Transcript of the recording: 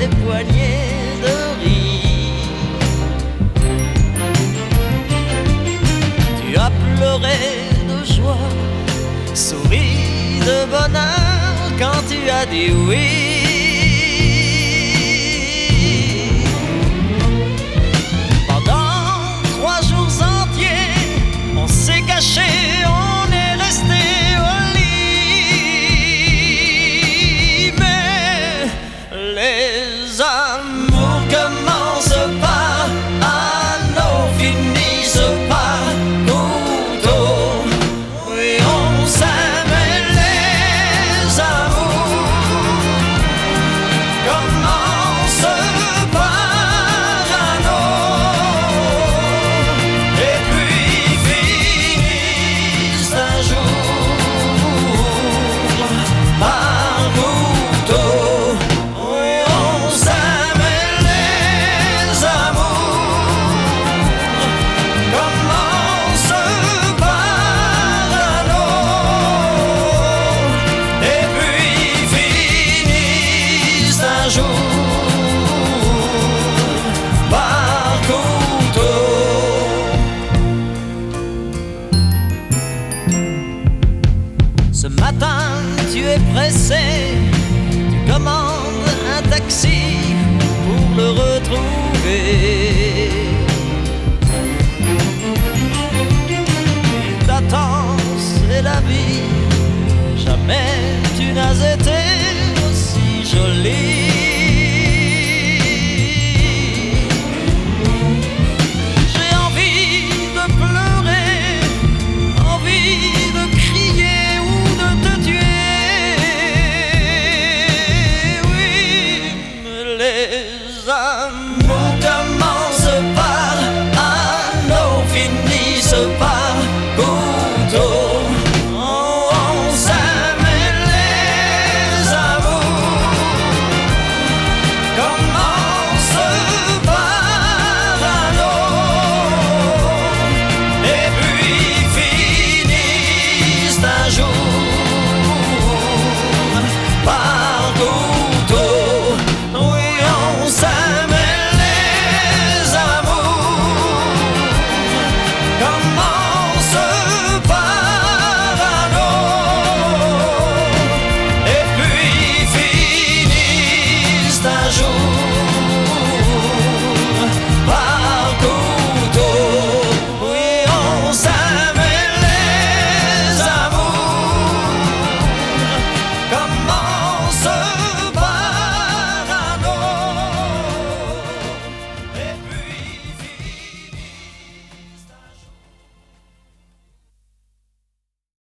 des poignées de riz. Tu as pleuré de joie, souri de bonheur quand tu as dit oui. Pendant 3 jours entiers, on s'est caché, on est resté au lit. Mais les amours commencent par anneau, finissent par couteau. Oui, on s'aime et les amours commencent par anneau et puis finissent un jour par couteau. Oui, on s'aime et les amours commencent par anneau et puis finissent un jour par couteau. Ce matin tu es pressé, tu commandes un taxi